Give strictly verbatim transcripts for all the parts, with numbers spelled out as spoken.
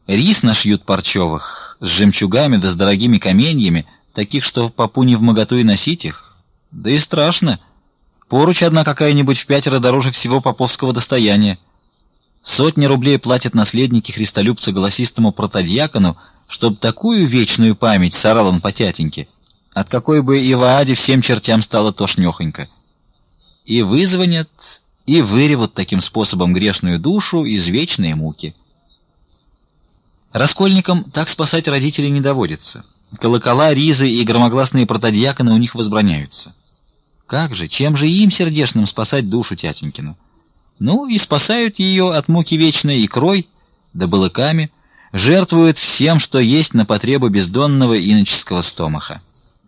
Рис нашьют парчевых, с жемчугами да с дорогими каменьями, таких, что попу не вмоготу и носить их. Да и страшно. Поруч одна какая-нибудь в пятеро дороже всего поповского достояния. Сотни рублей платят наследники христолюбца голосистому протодьякону, чтоб такую вечную память сорал он по тятеньке, от какой бы и в ааде всем чертям стало тошнёхонько. И вызвонят, и выревут таким способом грешную душу из вечной муки. Раскольникам так спасать родителей не доводится. Колокола, ризы и громогласные протодьяконы у них возбраняются. Как же, чем же им, сердечным, спасать душу тятенькину? Ну, и спасают ее от муки вечной икрой, да балыками, жертвуют всем, что есть на потребу бездонного иноческого стомаха.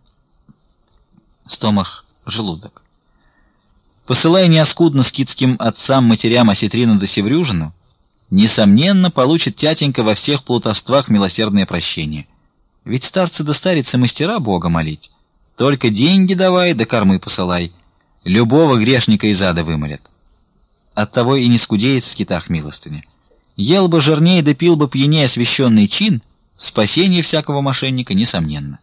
Стомах — желудок. Посылая неоскудно скитским отцам-матерям осетрину да севрюжину, несомненно, получит тятенька во всех плутовствах милосердное прощение. Ведь старцы да старицы мастера Бога молить. Только деньги давай да кормы посылай. Любого грешника из ада вымолят. Оттого и не скудеет в скитах милостыня. Ел бы жирнее да пил бы пьянее освященный чин, спасение всякого мошенника несомненно.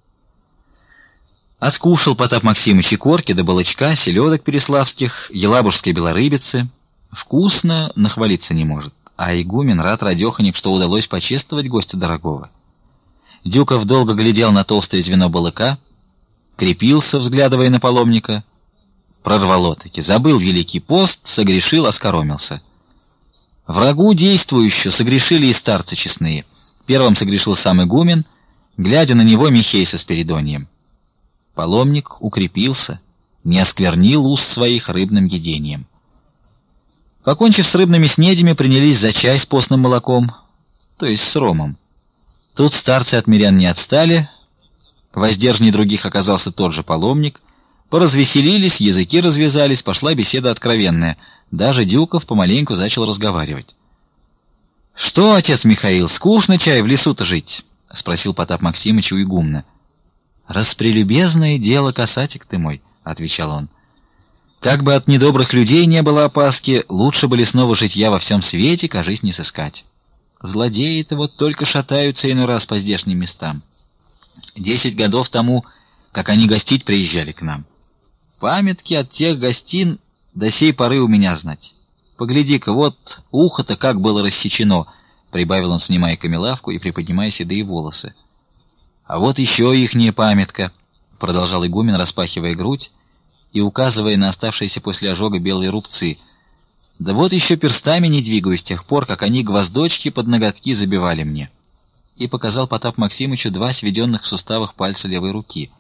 Откушал Потап Максимыч и корки да балычка, селедок переславских, елабужской белорыбицы. Вкусно, нахвалиться не может. А игумен рад радеханик, что удалось почествовать гостя дорогого. Дюков долго глядел на толстое звено балыка, крепился, взглядывая на паломника. Прорвало-таки, забыл великий пост, согрешил, оскоромился. Врагу действующему согрешили и старцы честные. Первым согрешил сам игумен, глядя на него Михей со Спиридонием. Паломник укрепился, не осквернил уст своих рыбным едением. Покончив с рыбными снедями, принялись за чай с постным молоком, то есть с ромом. Тут старцы от мирян не отстали, воздержней других оказался тот же паломник. Поразвеселились, языки развязались, пошла беседа откровенная. Даже Дюков помаленьку начал разговаривать. — Что, отец Михаил, скучно чай в лесу-то жить? — спросил Потап Максимыч у игумна. — Распрелюбезное дело, касатик ты мой, — отвечал он. — Как бы от недобрых людей не было опаски, лучше бы лесного житья во всем свете, кажись, не сыскать. Злодеи-то вот только шатаются иной раз по здешним местам. Десять годов тому, как они гостить приезжали к нам. Памятки от тех гостин до сей поры у меня знать. Погляди-ка, вот ухо-то как было рассечено, — прибавил он, снимая камелавку и приподнимая седые волосы. — А вот еще ихняя памятка, — продолжал игумен, распахивая грудь и указывая на оставшиеся после ожога белые рубцы. — Да вот еще перстами не двигаю с тех пор, как они гвоздочки под ноготки забивали мне. И показал Потап Максимычу два сведенных в суставах пальца левой руки.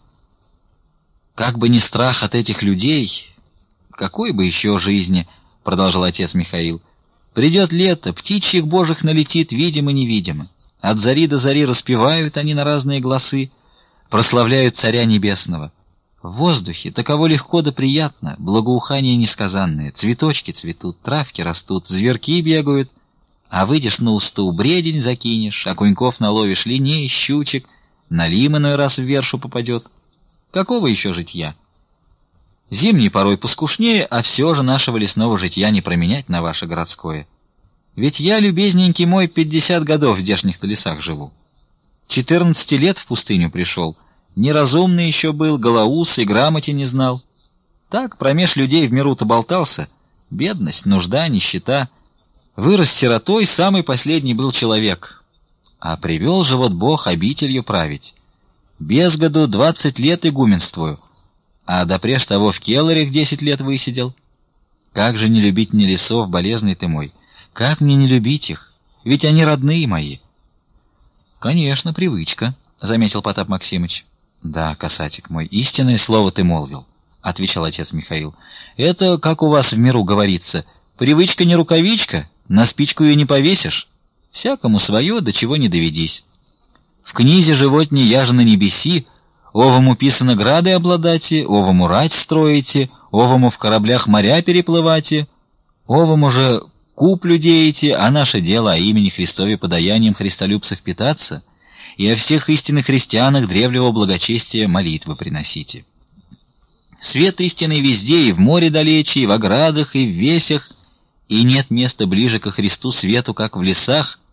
Как бы ни страх от этих людей, какой бы еще жизни, — продолжал отец Михаил. Придет лето, птичьих божьих налетит видимо-невидимо. От зари до зари распевают они на разные гласы, прославляют Царя Небесного. В воздухе таково легко да приятно, благоухание несказанное, цветочки цветут, травки растут, зверки бегают, а выйдешь на усту, бредень закинешь, окуньков наловишь, линей, щучек, налим иной раз в вершу попадет. Какого еще житья? Зимний порой поскушнее, а все же нашего лесного житья не променять на ваше городское. Ведь я, любезненький мой, пятьдесят годов в здешних-то лесах живу. Четырнадцати лет в пустыню пришел, неразумный еще был, голоусый, грамоте не знал. Так промеж людей в миру-то болтался. Бедность, нужда, нищета. Вырос сиротой, самый последний был человек. А привел же вот Бог обителью править. Без году двадцать лет игуменствую, а допреж того в келарях десять лет высидел. Как же не любить мне лесов, болезный ты мой? Как мне не любить их? Ведь они родные мои. — Конечно, привычка, — заметил Потап Максимыч. — Да, касатик мой, истинное слово ты молвил, — отвечал отец Михаил. — Это, как у вас в миру говорится, привычка не рукавичка, на спичку ее не повесишь. Всякому свое, до чего не доведись. В книзе животни яже на небеси, овому писано грады обладати, овому рать строите, овому в кораблях моря переплывати, овому же куплю деете, а наше дело о имени Христове подаянием христолюбцев питаться и о всех истинных христианах древнего благочестия молитвы приносите. Свет истинный везде, и в море далече, и в оградах, и в весях, и нет места ближе ко Христу свету, как в лесах,